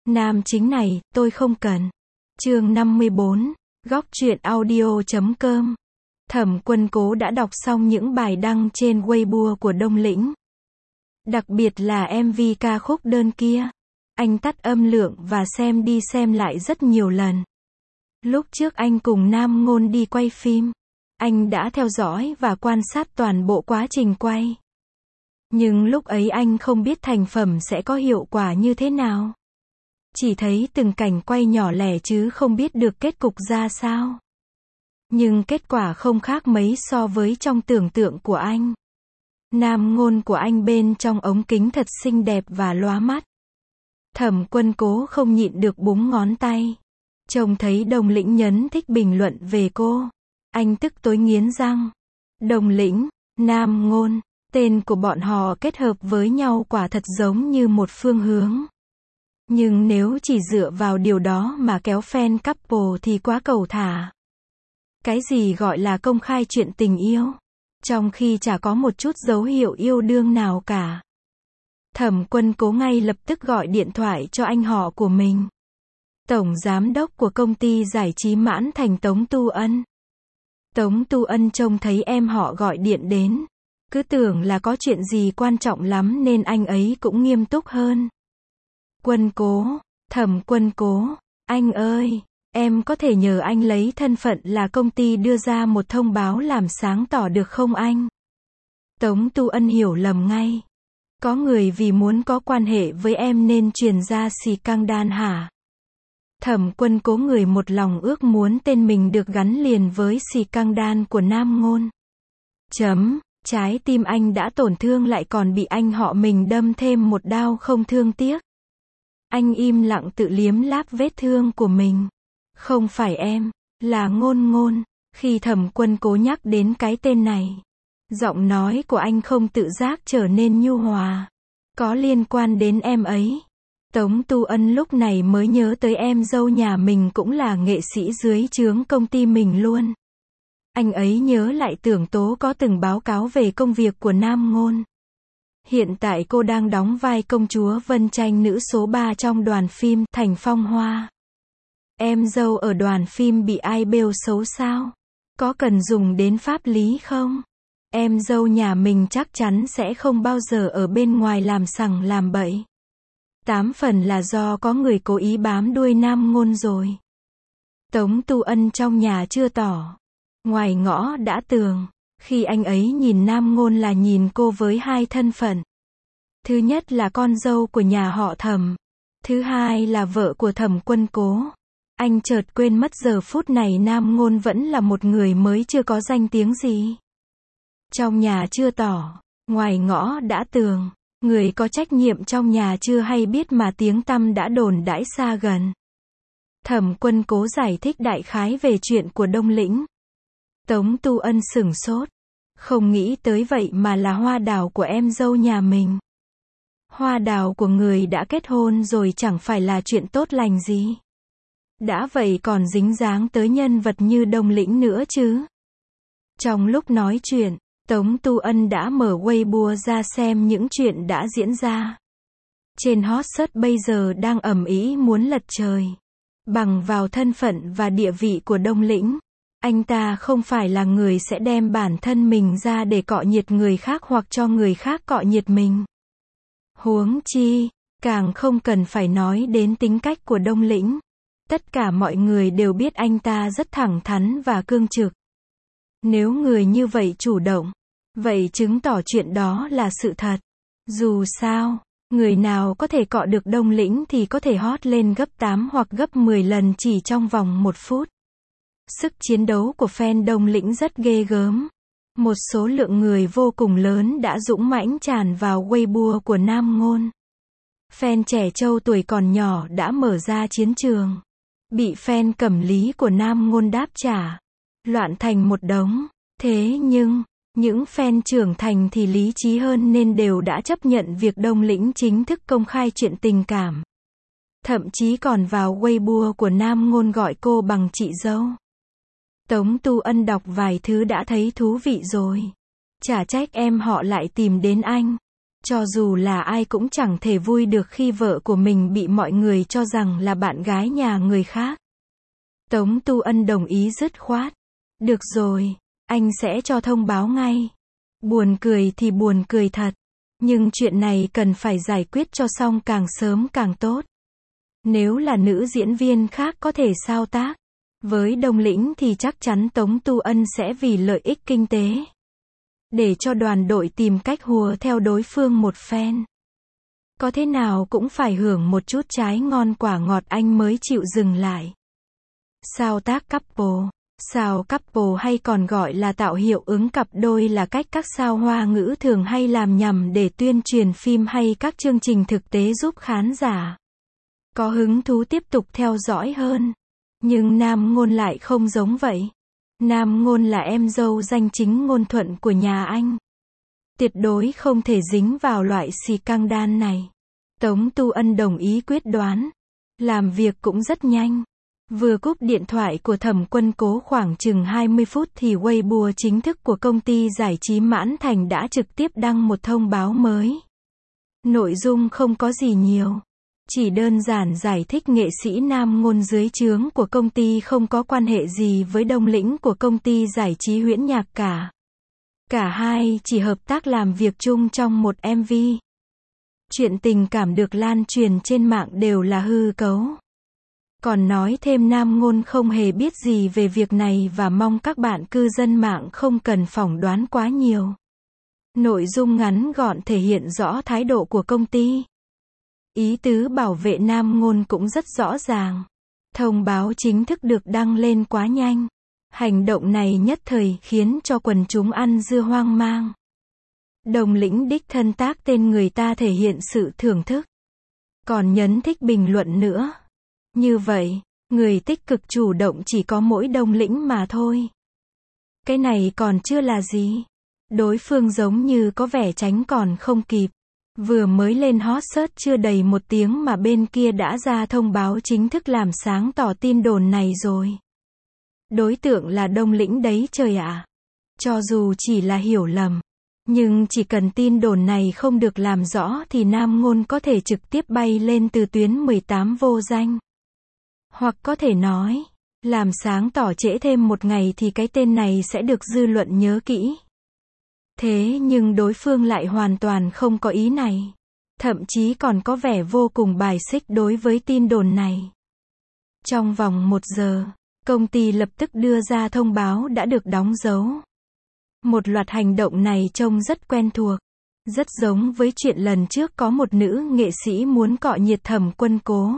Nam chính này, tôi không cần. Chương 54, góc truyện audio.com. Thẩm Quân Cố đã đọc xong những bài đăng trên Weibo của Đông Lĩnh. Đặc biệt là MV ca khúc đơn kia. Anh tắt âm lượng và xem đi xem lại rất nhiều lần. Lúc trước anh cùng Nam Ngôn đi quay phim, anh đã theo dõi và quan sát toàn bộ quá trình quay. Nhưng lúc ấy anh không biết thành phẩm sẽ có hiệu quả như thế nào. Chỉ thấy từng cảnh quay nhỏ lẻ chứ không biết được kết cục ra sao. Nhưng kết quả không khác mấy so với trong tưởng tượng của anh. Nam Ngôn của anh bên trong ống kính thật xinh đẹp và lóa mắt. Thẩm Quân Cố không nhịn được búng ngón tay. Trông thấy Đông Lĩnh nhấn thích bình luận về cô. Anh tức tối nghiến răng. Đông Lĩnh, Nam Ngôn, tên của bọn họ kết hợp với nhau quả thật giống như một phương hướng. Nhưng nếu chỉ dựa vào điều đó mà kéo fan couple thì quá cầu thả. Cái gì gọi là công khai chuyện tình yêu, trong khi chả có một chút dấu hiệu yêu đương nào cả. Thẩm Quân Cố ngay lập tức gọi điện thoại cho anh họ của mình. Tổng giám đốc của công ty giải trí Mãn Thành Tống Tu Ân. Tống Tu Ân trông thấy em họ gọi điện đến, cứ tưởng là có chuyện gì quan trọng lắm nên anh ấy cũng nghiêm túc hơn. Quân Cố, Thẩm Quân Cố, anh ơi, em có thể nhờ anh lấy thân phận là công ty đưa ra một thông báo làm sáng tỏ được không anh? Tống Tu Ân hiểu lầm ngay. Có người vì muốn có quan hệ với em nên truyền ra xì căng đan hả? Thẩm Quân Cố người một lòng ước muốn tên mình được gắn liền với xì căng đan của Nam Ngôn. Trái tim anh đã tổn thương lại còn bị anh họ mình đâm thêm một đao không thương tiếc. Anh im lặng tự liếm láp vết thương của mình. Không phải em, là Ngôn Ngôn. Khi Thẩm Quân Cố nhắc đến cái tên này, giọng nói của anh không tự giác trở nên nhu hòa. Có liên quan đến em ấy. Tống Tu Ân lúc này mới nhớ tới em dâu nhà mình cũng là nghệ sĩ dưới trướng công ty mình luôn. Anh ấy nhớ lại Tưởng Tố có từng báo cáo về công việc của Nam Ngôn. Hiện tại cô đang đóng vai công chúa Vân Tranh nữ số 3 trong đoàn phim Thành Phong Hoa. Em dâu ở đoàn phim bị ai bêu xấu sao? Có cần dùng đến pháp lý không? Em dâu nhà mình chắc chắn sẽ không bao giờ ở bên ngoài làm sằng làm bậy. 8 phần là do có người cố ý bám đuôi Nam Ngôn rồi. Tống Tu Ân trong nhà chưa tỏ, ngoài ngõ đã tường. Khi anh ấy nhìn Nam Ngôn là nhìn cô với hai thân phận. Thứ nhất là con dâu của nhà họ Thẩm. Thứ hai là vợ của Thẩm Quân Cố. Anh chợt quên mất giờ phút này Nam Ngôn vẫn là một người mới chưa có danh tiếng gì. Trong nhà chưa tỏ, ngoài ngõ đã tường. Người có trách nhiệm trong nhà chưa hay biết mà tiếng tăm đã đồn đãi xa gần. Thẩm Quân Cố giải thích đại khái về chuyện của Đông Lĩnh. Tống Tu Ân sửng sốt. Không nghĩ tới vậy mà là hoa đào của em dâu nhà mình. Hoa đào của người đã kết hôn rồi chẳng phải là chuyện tốt lành gì. Đã vậy còn dính dáng tới nhân vật như Đông Lĩnh nữa chứ. Trong lúc nói chuyện, Tống Tu Ân đã mở Weibo ra xem những chuyện đã diễn ra. Trên hot search bây giờ đang ầm ĩ muốn lật trời. Bằng vào thân phận và địa vị của Đông Lĩnh, anh ta không phải là người sẽ đem bản thân mình ra để cọ nhiệt người khác hoặc cho người khác cọ nhiệt mình. Huống chi, càng không cần phải nói đến tính cách của Đông Lĩnh. Tất cả mọi người đều biết anh ta rất thẳng thắn và cương trực. Nếu người như vậy chủ động, vậy chứng tỏ chuyện đó là sự thật. Dù sao, người nào có thể cọ được Đông Lĩnh thì có thể hot lên gấp 8 hoặc gấp 10 lần chỉ trong vòng 1 phút. Sức chiến đấu của fan Đông Lĩnh rất ghê gớm. Một số lượng người vô cùng lớn đã dũng mãnh tràn vào Weibo của Nam Ngôn. Fan trẻ trâu tuổi còn nhỏ đã mở ra chiến trường. Bị fan cẩm lý của Nam Ngôn đáp trả. Loạn thành một đống. Thế nhưng, những fan trưởng thành thì lý trí hơn nên đều đã chấp nhận việc Đông Lĩnh chính thức công khai chuyện tình cảm. Thậm chí còn vào Weibo của Nam Ngôn gọi cô bằng chị dâu. Tống Tu Ân đọc vài thứ đã thấy thú vị rồi. Chả trách em họ lại tìm đến anh. Cho dù là ai cũng chẳng thể vui được khi vợ của mình bị mọi người cho rằng là bạn gái nhà người khác. Tống Tu Ân đồng ý dứt khoát. Được rồi, anh sẽ cho thông báo ngay. Buồn cười thì buồn cười thật. Nhưng chuyện này cần phải giải quyết cho xong càng sớm càng tốt. Nếu là nữ diễn viên khác có thể sao tác với Đông Lĩnh thì chắc chắn Tống Tu Ân sẽ vì lợi ích kinh tế. Để cho đoàn đội tìm cách hùa theo đối phương một phen. Có thế nào cũng phải hưởng một chút trái ngon quả ngọt anh mới chịu dừng lại. Sao tác couple. Sao couple hay còn gọi là tạo hiệu ứng cặp đôi là cách các sao Hoa ngữ thường hay làm nhằm để tuyên truyền phim hay các chương trình thực tế giúp khán giả có hứng thú tiếp tục theo dõi hơn. Nhưng Nam Ngôn lại không giống vậy. Nam Ngôn là em dâu danh chính ngôn thuận của nhà anh. Tuyệt đối không thể dính vào loại xì căng đan này. Tống Tu Ân đồng ý quyết đoán. Làm việc cũng rất nhanh. Vừa cúp điện thoại của Thẩm Quân Cố khoảng chừng 20 phút thì Weibo chính thức của công ty giải trí Mãn Thành đã trực tiếp đăng một thông báo mới. Nội dung không có gì nhiều. Chỉ đơn giản giải thích nghệ sĩ Nam Ngôn dưới trướng của công ty không có quan hệ gì với Đông Lĩnh của công ty giải trí Huyễn Nhạc cả. Cả hai chỉ hợp tác làm việc chung trong một MV. Chuyện tình cảm được lan truyền trên mạng đều là hư cấu. Còn nói thêm Nam Ngôn không hề biết gì về việc này và mong các bạn cư dân mạng không cần phỏng đoán quá nhiều. Nội dung ngắn gọn thể hiện rõ thái độ của công ty. Ý tứ bảo vệ Nam Ngôn cũng rất rõ ràng. Thông báo chính thức được đăng lên quá nhanh. Hành động này nhất thời khiến cho quần chúng ăn dưa hoang mang. Đông Lĩnh đích thân tác tên người ta thể hiện sự thưởng thức. Còn nhấn thích bình luận nữa. Như vậy, người tích cực chủ động chỉ có mỗi Đông Lĩnh mà thôi. Cái này còn chưa là gì. Đối phương giống như có vẻ tránh còn không kịp. Vừa mới lên hot search chưa đầy một tiếng mà bên kia đã ra thông báo chính thức làm sáng tỏ tin đồn này rồi. Đối tượng là Đông Lĩnh đấy trời ạ. Cho dù chỉ là hiểu lầm. Nhưng chỉ cần tin đồn này không được làm rõ thì Nam Ngôn có thể trực tiếp bay lên từ tuyến 18 vô danh. Hoặc có thể nói, làm sáng tỏ trễ thêm một ngày thì cái tên này sẽ được dư luận nhớ kỹ. Thế nhưng đối phương lại hoàn toàn không có ý này. Thậm chí còn có vẻ vô cùng bài xích đối với tin đồn này. Trong vòng 1 giờ, công ty lập tức đưa ra thông báo đã được đóng dấu. Một loạt hành động này trông rất quen thuộc. Rất giống với chuyện lần trước có một nữ nghệ sĩ muốn cọ nhiệt Thẩm Quân Cố.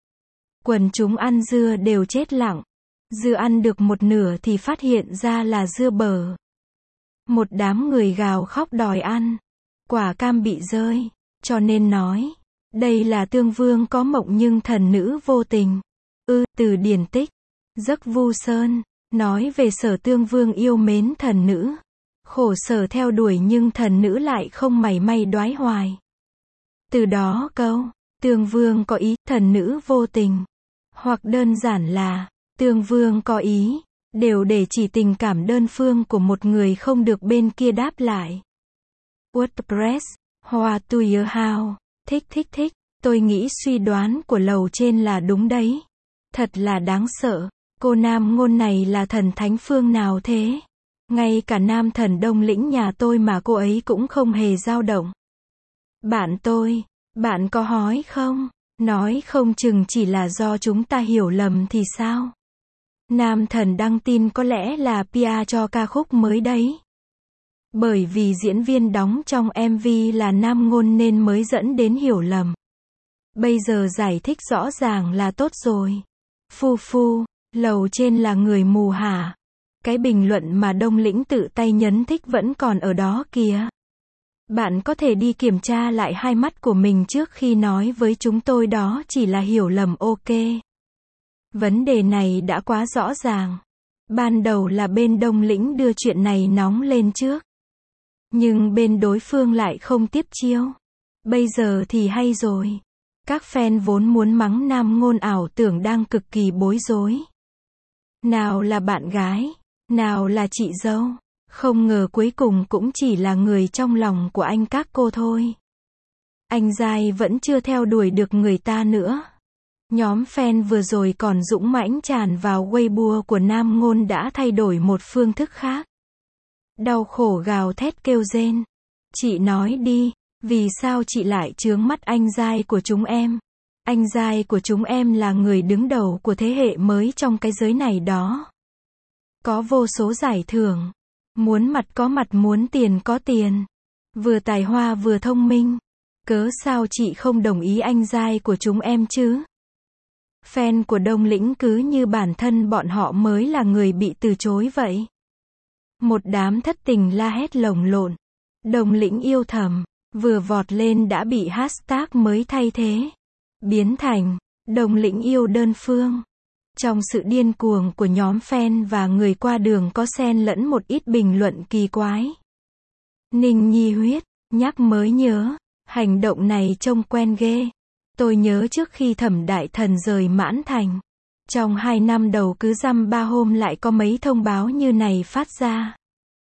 Quần chúng ăn dưa đều chết lặng. Dưa ăn được một nửa thì phát hiện ra là dưa bở. Một đám người gào khóc đòi ăn. Quả cam bị rơi. Cho nên nói, đây là tương vương có mộng nhưng thần nữ vô tình. Từ điển tích. Giấc Vu Sơn, nói về Sở Tương Vương yêu mến thần nữ. Khổ sở theo đuổi nhưng thần nữ lại không mảy may đoái hoài. Từ đó câu, Tương Vương có ý, thần nữ vô tình. Hoặc đơn giản là, Tương Vương có ý, đều để chỉ tình cảm đơn phương của một người không được bên kia đáp lại. WordPress, Hoa to your house, thích, tôi nghĩ suy đoán của lầu trên là đúng đấy. Thật là đáng sợ, cô Nam Ngôn này là thần thánh phương nào thế? Ngay cả nam thần Đông Lĩnh nhà tôi mà cô ấy cũng không hề dao động. Bạn có hói không? Nói không chừng chỉ là do chúng ta hiểu lầm thì sao? Nam thần đăng tin có lẽ là PR cho ca khúc mới đấy. Bởi vì diễn viên đóng trong MV là Nam Ngôn nên mới dẫn đến hiểu lầm. Bây giờ giải thích rõ ràng là tốt rồi. Lầu trên là người mù hả? Cái bình luận mà Đông Lĩnh tự tay nhấn thích vẫn còn ở đó kìa. Bạn có thể đi kiểm tra lại hai mắt của mình trước khi nói với chúng tôi đó chỉ là hiểu lầm ok. Vấn đề này đã quá rõ ràng. Ban đầu là bên Đông Lĩnh đưa chuyện này nóng lên trước. Nhưng bên đối phương lại không tiếp chiêu. Bây giờ thì hay rồi. Các fan vốn muốn mắng Nam Ngôn ảo tưởng đang cực kỳ bối rối. Nào là bạn gái, nào là chị dâu. Không ngờ cuối cùng cũng chỉ là người trong lòng của anh các cô thôi. Anh giai vẫn chưa theo đuổi được người ta nữa. Nhóm fan vừa rồi còn dũng mãnh tràn vào Weibo của Nam Ngôn đã thay đổi một phương thức khác. Đau khổ gào thét kêu rên. Chị nói đi, vì sao chị lại chướng mắt anh giai của chúng em? Anh giai của chúng em là người đứng đầu của thế hệ mới trong cái giới này đó. Có vô số giải thưởng. Muốn mặt có mặt, muốn tiền có tiền. Vừa tài hoa vừa thông minh. Cớ sao chị không đồng ý anh giai của chúng em chứ? Fan của Đông Lĩnh cứ như bản thân bọn họ mới là người bị từ chối vậy. Một đám thất tình la hét lồng lộn. Đông Lĩnh yêu thầm, vừa vọt lên đã bị hashtag mới thay thế. Biến thành, Đông Lĩnh yêu đơn phương. Trong sự điên cuồng của nhóm fan và người qua đường có xen lẫn một ít bình luận kỳ quái. Ninh Nhi huyết, nhắc mới nhớ, hành động này trông quen ghê. Tôi nhớ trước khi Thẩm Đại Thần rời Mãn Thành. Trong 2 năm đầu cứ dăm 3 hôm lại có mấy thông báo như này phát ra.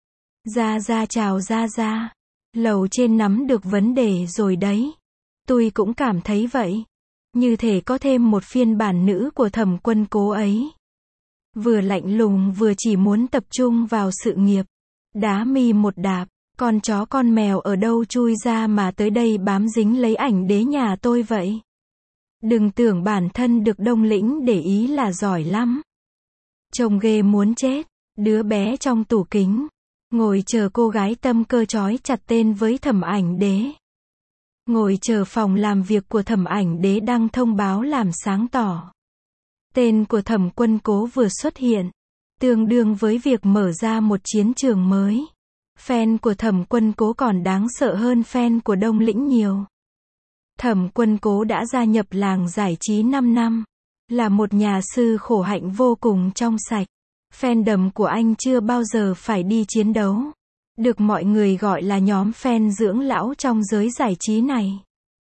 Gia Gia chào Gia Gia. Lầu trên nắm được vấn đề rồi đấy. Tôi cũng cảm thấy vậy. Như thể có thêm một phiên bản nữ của Thẩm Quân Cố ấy. Vừa lạnh lùng vừa chỉ muốn tập trung vào sự nghiệp. Đá mi một đạp, con chó con mèo ở đâu chui ra mà tới đây bám dính lấy ảnh đế nhà tôi vậy. Đừng tưởng bản thân được Đông Lĩnh để ý là giỏi lắm. Trông ghê muốn chết. Đứa bé trong tủ kính ngồi chờ cô gái tâm cơ trói chặt tên với Thẩm Ảnh Đế. Ngồi chờ phòng làm việc của Thẩm Ảnh Đế đăng thông báo làm sáng tỏ. Tên của Thẩm Quân Cố vừa xuất hiện, tương đương với việc mở ra một chiến trường mới. Fan của Thẩm Quân Cố còn đáng sợ hơn fan của Đông Lĩnh nhiều. Thẩm Quân Cố đã gia nhập làng giải trí 5 năm, là một nhà sư khổ hạnh vô cùng trong sạch. Fandom của anh chưa bao giờ phải đi chiến đấu. Được mọi người gọi là nhóm fan dưỡng lão trong giới giải trí này.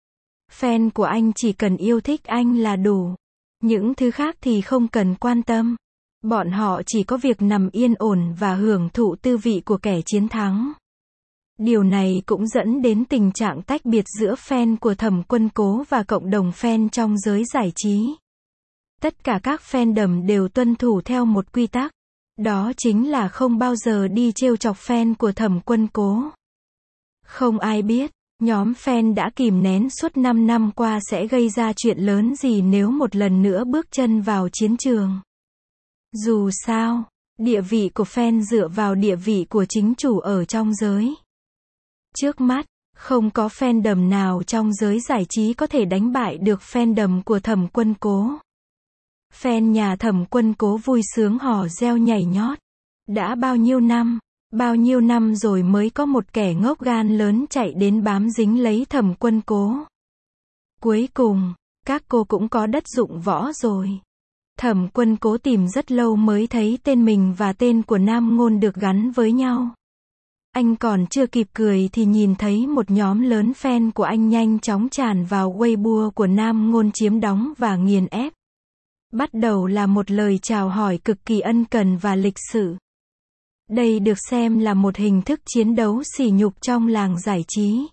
Fan của anh chỉ cần yêu thích anh là đủ. Những thứ khác thì không cần quan tâm. Bọn họ chỉ có việc nằm yên ổn và hưởng thụ tư vị của kẻ chiến thắng. Điều này cũng dẫn đến tình trạng tách biệt giữa fan của Thẩm Quân Cố và cộng đồng fan trong giới giải trí. Tất cả các fandom đều tuân thủ theo một quy tắc. Đó chính là không bao giờ đi trêu chọc fan của Thẩm Quân Cố. Không ai biết, nhóm fan đã kìm nén suốt 5 năm qua sẽ gây ra chuyện lớn gì nếu một lần nữa bước chân vào chiến trường. Dù sao, địa vị của fan dựa vào địa vị của chính chủ ở trong giới. Trước mắt, không có fandom nào trong giới giải trí có thể đánh bại được fandom của Thẩm Quân Cố. Fan nhà Thẩm Quân Cố vui sướng hò reo nhảy nhót. Đã bao nhiêu năm rồi mới có một kẻ ngốc gan lớn chạy đến bám dính lấy Thẩm Quân Cố. Cuối cùng, các cô cũng có đất dụng võ rồi. Thẩm Quân Cố tìm rất lâu mới thấy tên mình và tên của Nam Ngôn được gắn với nhau. Anh còn chưa kịp cười thì nhìn thấy một nhóm lớn fan của anh nhanh chóng tràn vào Weibo của Nam Ngôn chiếm đóng và nghiền ép. Bắt đầu là một lời chào hỏi cực kỳ ân cần và lịch sự. Đây được xem là một hình thức chiến đấu sỉ nhục trong làng giải trí.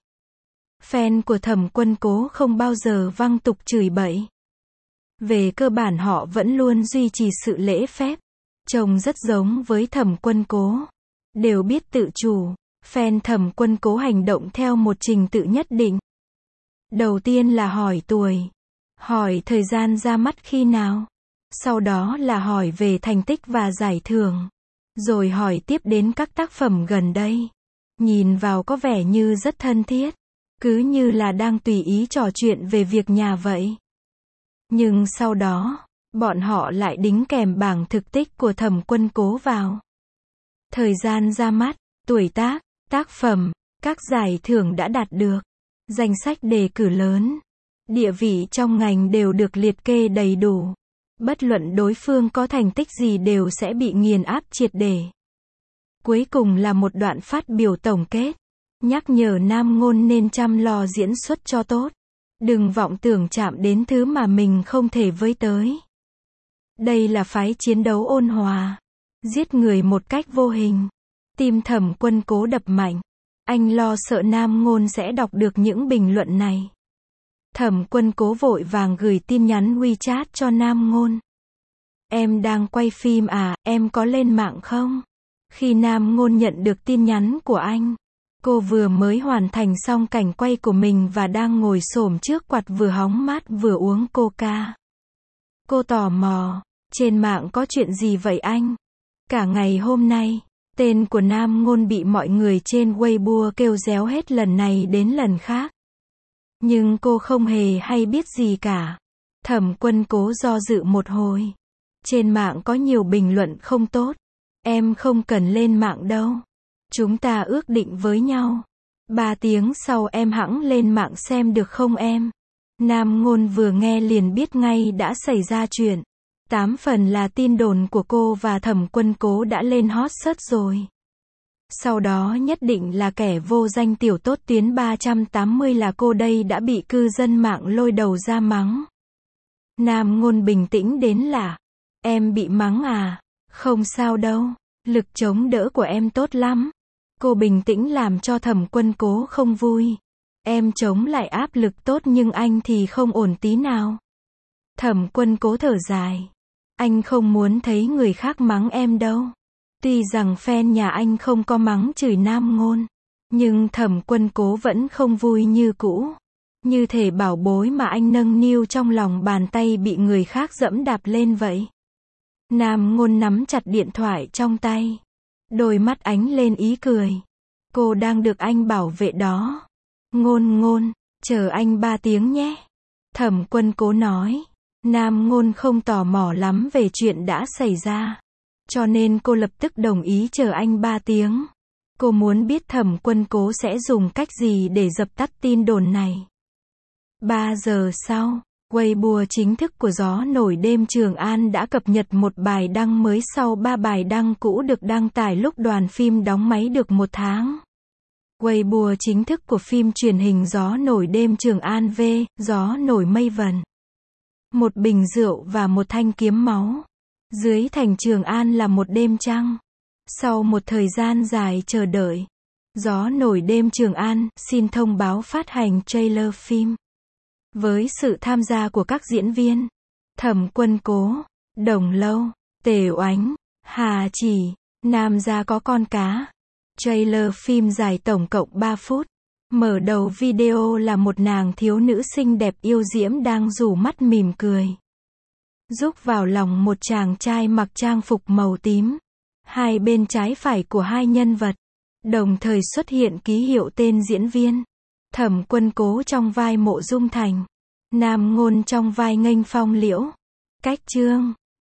Fan của Thẩm Quân Cố không bao giờ văng tục chửi bậy. Về cơ bản họ vẫn luôn duy trì sự lễ phép. Trông rất giống với Thẩm Quân Cố. Đều biết tự chủ. Fan Thẩm Quân Cố hành động theo một trình tự nhất định. Đầu tiên là hỏi tuổi. Hỏi thời gian ra mắt khi nào. Sau đó là hỏi về thành tích và giải thưởng. Rồi hỏi tiếp đến các tác phẩm gần đây. Nhìn vào có vẻ như rất thân thiết. Cứ như là đang tùy ý trò chuyện về việc nhà vậy. Nhưng sau đó, bọn họ lại đính kèm bảng thực tích của Thẩm Quân Cố vào. Thời gian ra mắt, tuổi tác, tác phẩm, các giải thưởng đã đạt được, danh sách đề cử lớn, địa vị trong ngành đều được liệt kê đầy đủ. Bất luận đối phương có thành tích gì đều sẽ bị nghiền áp triệt để. Cuối cùng là một đoạn phát biểu tổng kết, nhắc nhở Nam Ngôn nên chăm lo diễn xuất cho tốt. Đừng vọng tưởng chạm đến thứ mà mình không thể với tới. Đây là phái chiến đấu ôn hòa, giết người một cách vô hình. Tim Thẩm Quân Cố đập mạnh. Anh lo sợ Nam Ngôn sẽ đọc được những bình luận này. Thẩm Quân Cố vội vàng gửi tin nhắn WeChat cho Nam Ngôn. Em đang quay phim à, em có lên mạng không? Khi Nam Ngôn nhận được tin nhắn của anh, cô vừa mới hoàn thành xong cảnh quay của mình và đang ngồi xổm trước quạt vừa hóng mát vừa uống coca. Cô tò mò, trên mạng có chuyện gì vậy anh? Cả ngày hôm nay, tên của Nam Ngôn bị mọi người trên Weibo kêu réo hết lần này đến lần khác. Nhưng cô không hề hay biết gì cả. Thẩm Quân Cố do dự một hồi. Trên mạng có nhiều bình luận không tốt. Em không cần lên mạng đâu. Chúng ta ước định với nhau. 3 tiếng sau em hẵng lên mạng xem được không em? Nam Ngôn vừa nghe liền biết ngay đã xảy ra chuyện. 8 phần là tin đồn của cô và Thẩm Quân Cố đã lên hot search rồi. Sau đó nhất định là kẻ vô danh tiểu tốt tuyến 380 là cô đây đã bị cư dân mạng lôi đầu ra mắng. Nam Ngôn bình tĩnh đến lạ. Em bị mắng à? Không sao đâu. Lực chống đỡ của em tốt lắm. Cô bình tĩnh làm cho Thẩm Quân Cố không vui. Em chống lại áp lực tốt nhưng anh thì không ổn tí nào. Thẩm Quân Cố thở dài. Anh không muốn thấy người khác mắng em đâu. Tuy rằng fan nhà anh không có mắng chửi Nam Ngôn, nhưng Thẩm Quân Cố vẫn không vui như cũ. Như thể bảo bối mà anh nâng niu trong lòng bàn tay bị người khác dẫm đạp lên vậy. Nam Ngôn nắm chặt điện thoại trong tay. Đôi mắt ánh lên ý cười. Cô đang được anh bảo vệ đó. Ngôn, chờ anh 3 tiếng nhé. Thẩm Quân Cố nói. Nam Ngôn không tò mò lắm về chuyện đã xảy ra. Cho nên cô lập tức đồng ý chờ anh 3 tiếng. Cô muốn biết Thẩm Quân Cố sẽ dùng cách gì để dập tắt tin đồn này. 3 giờ sau, Weibo chính thức của Gió Nổi Đêm Trường An đã cập nhật một bài đăng mới sau 3 bài đăng cũ được đăng tải lúc đoàn phim đóng máy được 1 tháng. Weibo chính thức của phim truyền hình Gió Nổi Đêm Trường An V, Gió Nổi Mây Vần. Một bình rượu và một thanh kiếm máu. Dưới thành Trường An là một đêm trăng. Sau một thời gian dài chờ đợi, Gió Nổi Đêm Trường An xin thông báo phát hành trailer phim. Với sự tham gia của các diễn viên Thẩm Quân Cố, Đồng Lâu, Tề Oánh, Hà Chỉ, Nam Gia Có Con Cá. Trailer phim dài tổng cộng 3 phút. Mở đầu video là một nàng thiếu nữ xinh đẹp yêu diễm đang rủ mắt mỉm cười. Rúc vào lòng một chàng trai mặc trang phục màu tím. Hai bên trái phải của hai nhân vật, đồng thời xuất hiện ký hiệu tên diễn viên. Thẩm Quân Cố trong vai Mộ Dung Thành. Nam Ngôn trong vai Nghênh Phong Liễu. Cách chương